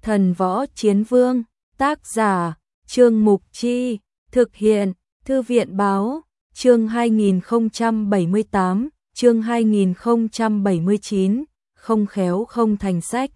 Thần Võ Chiến Vương, tác giả, Trương Mục Chi, thực hiện, Thư viện Báo, chương 2078, chương 2079, không khéo không thành sách.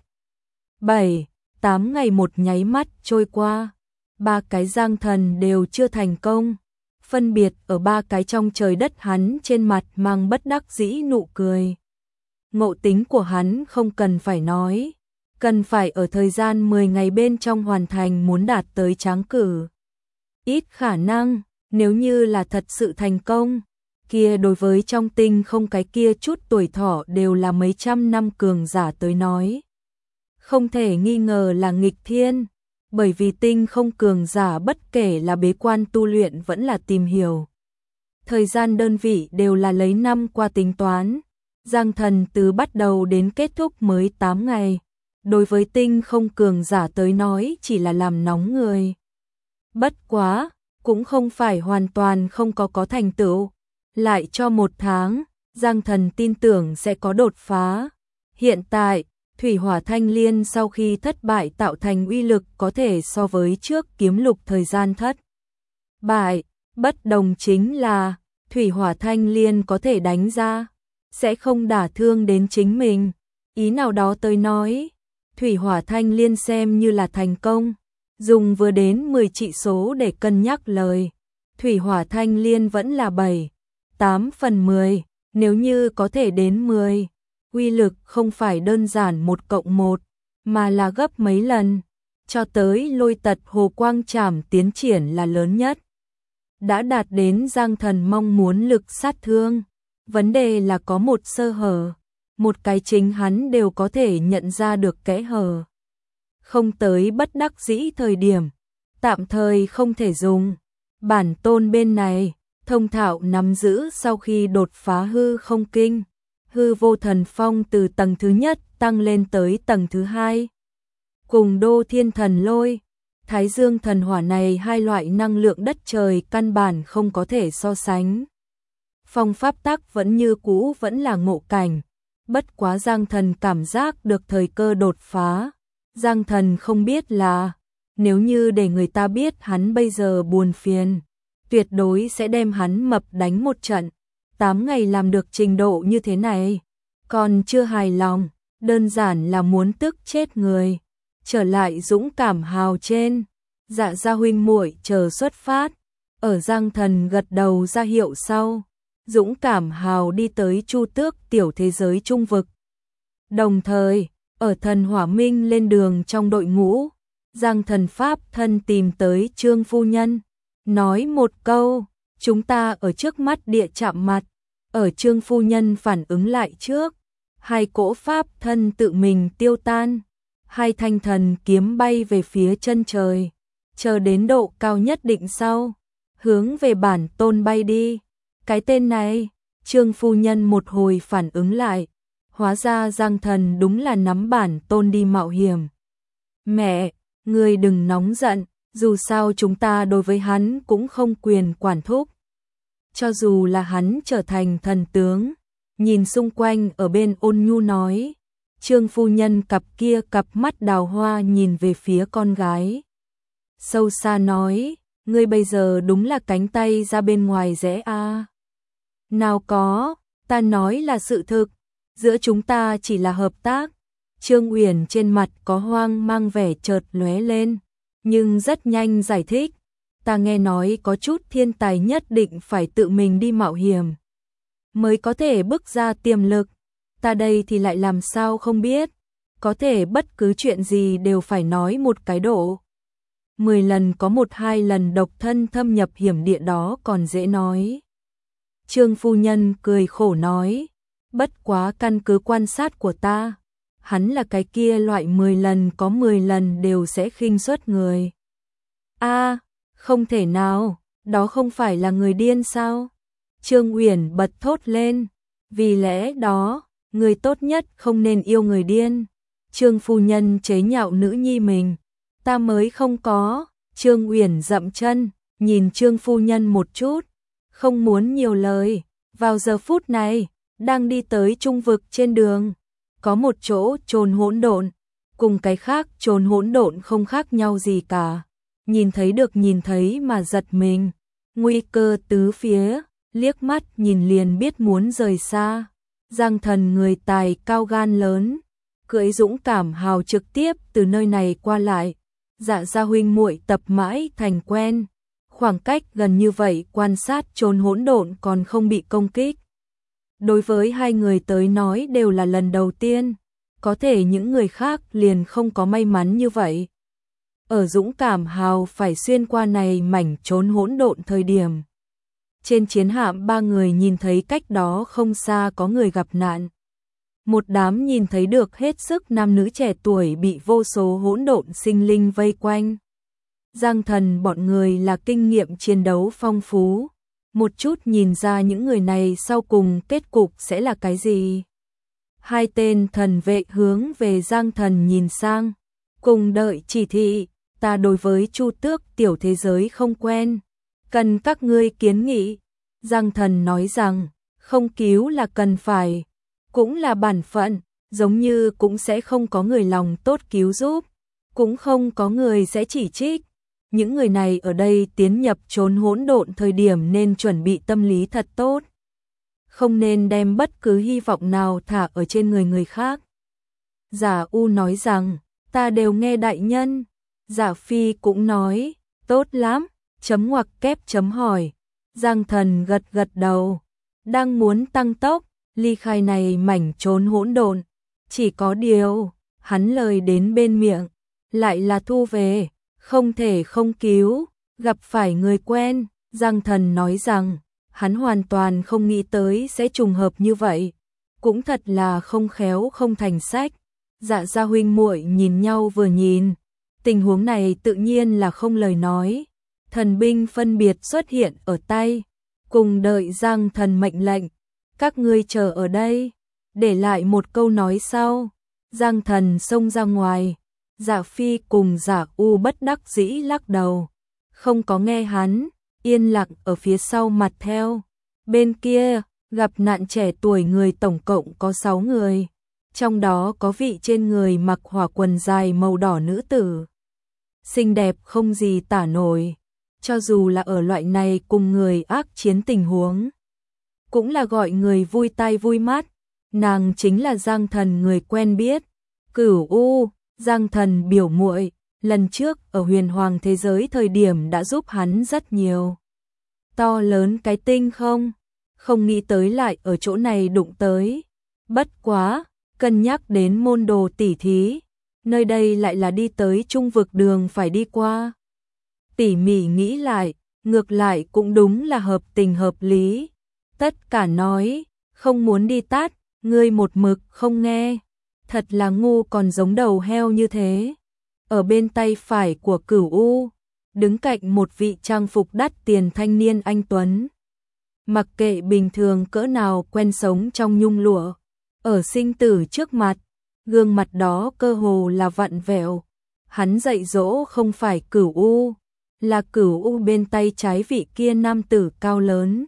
7, 8 ngày một nháy mắt trôi qua, ba cái giang thần đều chưa thành công, phân biệt ở ba cái trong trời đất. Hắn trên mặt mang bất đắc dĩ nụ cười. Ngộ tính của hắn không cần phải nói, cần phải ở thời gian 10 ngày bên trong hoàn thành muốn đạt tới tráng cử. Ít khả năng, nếu như là thật sự thành công, kia đối với trong tinh không cái kia chút tuổi thọ đều là mấy trăm năm cường giả tới nói, không thể nghi ngờ là nghịch thiên, bởi vì tinh không cường giả bất kể là bế quan tu luyện vẫn là tìm hiểu. Thời gian đơn vị đều là lấy năm qua tính toán, giang thần từ bắt đầu đến kết thúc mới 8 ngày, đối với tinh không cường giả tới nói chỉ là làm nóng người. Bất quá, cũng không phải hoàn toàn không có thành tựu, lại cho 1 tháng, giang thần tin tưởng sẽ có đột phá. Hiện tại, Thủy Hỏa Thanh Liên sau khi thất bại tạo thành uy lực có thể so với trước kiếm lục thời gian thất bại, bất đồng chính là Thủy Hỏa Thanh Liên có thể đánh ra, sẽ không đả thương đến chính mình. Ý nào đó tới nói, Thủy Hỏa Thanh Liên xem như là thành công, dùng vừa đến 10 trị số để cân nhắc lời. Thủy Hỏa Thanh Liên vẫn là 7, 8 phần 10, nếu như có thể đến 10. Uy lực không phải đơn giản 1 cộng 1, mà là gấp mấy lần, cho tới Lôi Tật Hồ Quang Trảm tiến triển là lớn nhất. Đã đạt đến giang thần mong muốn lực sát thương, vấn đề là có một sơ hở, một cái chính hắn đều có thể nhận ra được kẽ hở. Không tới bất đắc dĩ thời điểm, tạm thời không thể dùng. Bản tôn bên này, thông thạo nắm giữ sau khi đột phá hư không kinh. Hư vô thần phong từ tầng thứ nhất tăng lên tới tầng thứ 2. Cùng đô thiên thần lôi, thái dương thần hỏa này hai loại năng lượng đất trời căn bản không có thể so sánh. Phong pháp tắc vẫn như cũ vẫn là ngộ cảnh, bất quá giang thần cảm giác được thời cơ đột phá. Giang thần không biết là, nếu như để người ta biết hắn bây giờ buồn phiền, tuyệt đối sẽ đem hắn mập đánh một trận. 8 ngày làm được trình độ như thế này, còn chưa hài lòng, đơn giản là muốn tức chết người. Trở lại dũng cảm hào trên, Dạ gia huynh muội chờ xuất phát, ở giang thần gật đầu ra hiệu sau, dũng cảm hào đi tới Chu Tước tiểu thế giới trung vực. Đồng thời, ở thần hỏa minh lên đường trong đội ngũ, giang thần pháp thân tìm tới Trương phu nhân, nói một câu. Chúng ta ở trước mắt địa chạm mặt, ở Trương phu nhân phản ứng lại trước, hai cỗ pháp thân tự mình tiêu tan, hai thanh thần kiếm bay về phía chân trời, chờ đến độ cao nhất định sau, hướng về bản tôn bay đi. Cái tên này, Trương phu nhân một hồi phản ứng lại, hóa ra giang thần đúng là nắm bản tôn đi mạo hiểm. Mẹ, người đừng nóng giận, dù sao chúng ta đối với hắn cũng không quyền quản thúc. Cho dù là hắn trở thành thần tướng, nhìn xung quanh ở bên ôn nhu nói. Trương phu nhân cặp kia cặp mắt đào hoa nhìn về phía con gái. Sâu xa nói, ngươi bây giờ đúng là cánh tay ra bên ngoài rẽ a. Nào có, ta nói là sự thực, giữa chúng ta chỉ là hợp tác. Trương Uyển trên mặt có hoang mang vẻ chợt lóe lên, nhưng rất nhanh giải thích. Ta nghe nói có chút thiên tài nhất định phải tự mình đi mạo hiểm mới có thể bứt ra tiềm lực. Ta đây thì lại làm sao không biết, có thể bất cứ chuyện gì đều phải nói một cái độ. 10 lần có 1-2 lần độc thân thâm nhập hiểm địa đó còn dễ nói. Trương phu nhân cười khổ nói, bất quá căn cứ quan sát của ta, hắn là cái kia loại 10 lần có 10 lần đều sẽ khinh suất người. A, không thể nào, đó không phải là người điên sao? Trương Uyển bật thốt lên, vì lẽ đó, người tốt nhất không nên yêu người điên. Trương phu nhân chế nhạo nữ nhi mình, ta mới không có. Trương Uyển dậm chân, nhìn Trương phu nhân một chút, không muốn nhiều lời. Vào giờ phút này, đang đi tới trung vực trên đường, có một chỗ chồn hỗn độn, cùng cái khác chốn hỗn độn không khác nhau gì cả. Nhìn thấy được nhìn thấy mà giật mình, nguy cơ tứ phía, liếc mắt nhìn liền biết muốn rời xa. Giang Thần người tài cao gan lớn, cưỡi dũng cảm hào trực tiếp từ nơi này qua lại. Dạ gia huynh muội tập mãi thành quen, khoảng cách gần như vậy quan sát chốn hỗn độn còn không bị công kích. Đối với hai người tới nói đều là lần đầu tiên, có thể những người khác liền không có may mắn như vậy. Ở dũng cảm hào phải xuyên qua này mảnh chốn hỗn độn thời điểm. Trên chiến hạm ba người nhìn thấy cách đó không xa có người gặp nạn. Một đám nhìn thấy được hết sức nam nữ trẻ tuổi bị vô số hỗn độn sinh linh vây quanh. Giang Thần bọn người là kinh nghiệm chiến đấu phong phú, một chút nhìn ra những người này sau cùng kết cục sẽ là cái gì. Hai tên thần vệ hướng về Giang Thần nhìn sang, cùng đợi chỉ thị, ta đối với Chu Tước tiểu thế giới không quen, cần các ngươi kiến nghị. Giang Thần nói rằng, không cứu là cần phải, cũng là bản phận, giống như cũng sẽ không có người lòng tốt cứu giúp, cũng không có người sẽ chỉ trích. Những người này ở đây tiến nhập chốn hỗn độn thời điểm nên chuẩn bị tâm lý thật tốt, không nên đem bất cứ hy vọng nào thả ở trên người khác. Giả U nói rằng, ta đều nghe đại nhân. Giả Phi cũng nói, tốt lắm, chấm ngoặc kép chấm hỏi. Giang Thần gật gật đầu, đang muốn tăng tốc, ly khai này mảnh chốn hỗn độn. Chỉ có điều, hắn lời đến bên miệng, lại là thu về, không thể không cứu, gặp phải người quen. Giang Thần nói rằng, hắn hoàn toàn không nghĩ tới sẽ trùng hợp như vậy, cũng thật là không khéo không thành sách. Dạ gia huynh muội nhìn nhau vừa nhìn, tình huống này tự nhiên là không lời nói. Thần binh phân biệt xuất hiện ở tay, cùng đợi Giang Thần mệnh lệnh, các ngươi chờ ở đây, để lại một câu nói sau. Giang Thần xông ra ngoài, Dạ Phi cùng Dạ U bất đắc dĩ lắc đầu, không có nghe hắn, yên lặng ở phía sau mặt theo. Bên kia, gặp nạn trẻ tuổi người tổng cộng có 6 người, trong đó có vị trên người mặc hỏa quần dài màu đỏ nữ tử. Xinh đẹp không gì tả nổi, cho dù là ở loại này cùng người ác chiến tình huống, cũng là gọi người vui tai vui mắt. Nàng chính là Giang Thần người quen biết, Cửu U, Giang Thần biểu muội, lần trước ở huyền hoàng thế giới thời điểm đã giúp hắn rất nhiều. To lớn cái tinh không nghĩ tới lại ở chỗ này đụng tới. Bất quá, cân nhắc đến môn đồ tỉ thí, nơi đây lại là đi tới trung vực đường phải đi qua. Tỉ mỉ nghĩ lại, ngược lại cũng đúng là hợp tình hợp lý. Tất cả nói, không muốn đi tát, ngươi một mực không nghe. Thật là ngu còn giống đầu heo như thế. Ở bên tay phải của Cửu U, đứng cạnh một vị trang phục đắt tiền thanh niên anh tuấn. Mặc kệ bình thường cỡ nào quen sống trong nhung lụa, ở sinh tử trước mặt, gương mặt đó cơ hồ là vặn vẹo. Hắn dạy dỗ không phải Cửu U, là Cửu U bên tay trái vị kia nam tử cao lớn.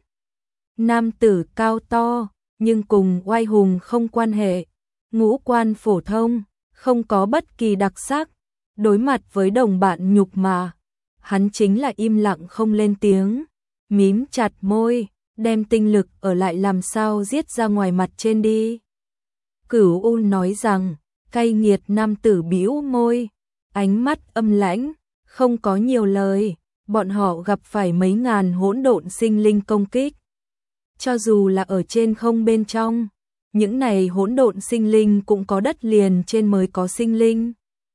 Nam tử cao to, nhưng cùng oai hùng không quan hệ, ngũ quan phổ thông, không có bất kỳ đặc sắc. Đối mặt với đồng bạn nhục mà, hắn chính là im lặng không lên tiếng, mím chặt môi, đem tinh lực ở lại làm sao giết ra ngoài mặt trên đi. Cửu U nói rằng, cay nghiệt nam tử bĩu môi, ánh mắt âm lãnh, không có nhiều lời. Bọn họ gặp phải mấy ngàn hỗn độn sinh linh công kích. Cho dù là ở trên không bên trong, những này hỗn độn sinh linh cũng có đất liền trên mới có sinh linh.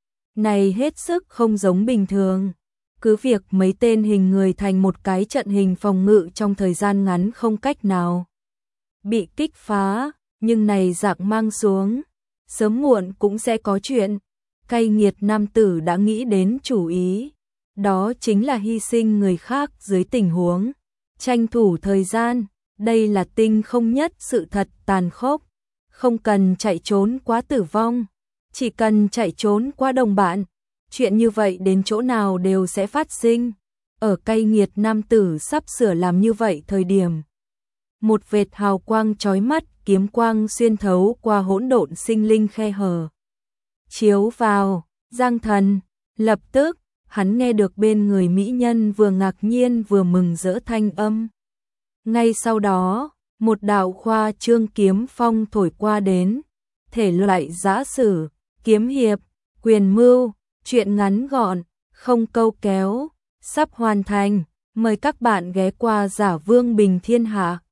Này hết sức không giống bình thường. Cứ việc mấy tên hình người thành một cái trận hình phòng ngự trong thời gian ngắn không cách nào bị kích phá, nhưng này dạng mang xuống, sớm muộn cũng sẽ có chuyện. Cay nghiệt nam tử đã nghĩ đến chủ ý, đó chính là hy sinh người khác dưới tình huống tranh thủ thời gian. Đây là tinh không nhất sự thật tàn khốc, không cần chạy trốn quá tử vong, chỉ cần chạy trốn qua đồng bạn, chuyện như vậy đến chỗ nào đều sẽ phát sinh. Ở cay nghiệt nam tử sắp sửa làm như vậy thời điểm, một vệt hào quang chói mắt kiếm quang xuyên thấu qua hỗn độn sinh linh khe hở. chiếu vào, Giang Thần. Lập tức, hắn nghe được bên người mỹ nhân vừa ngạc nhiên vừa mừng rỡ thanh âm. Ngay sau đó, một đạo khoa trương kiếm phong thổi qua đến, thể loại giã sử, kiếm hiệp, quyền mưu, truyện ngắn gọn, không câu kéo, sắp hoàn thành. Mời các bạn ghé qua Giả Vương Bình Thiên Hạ.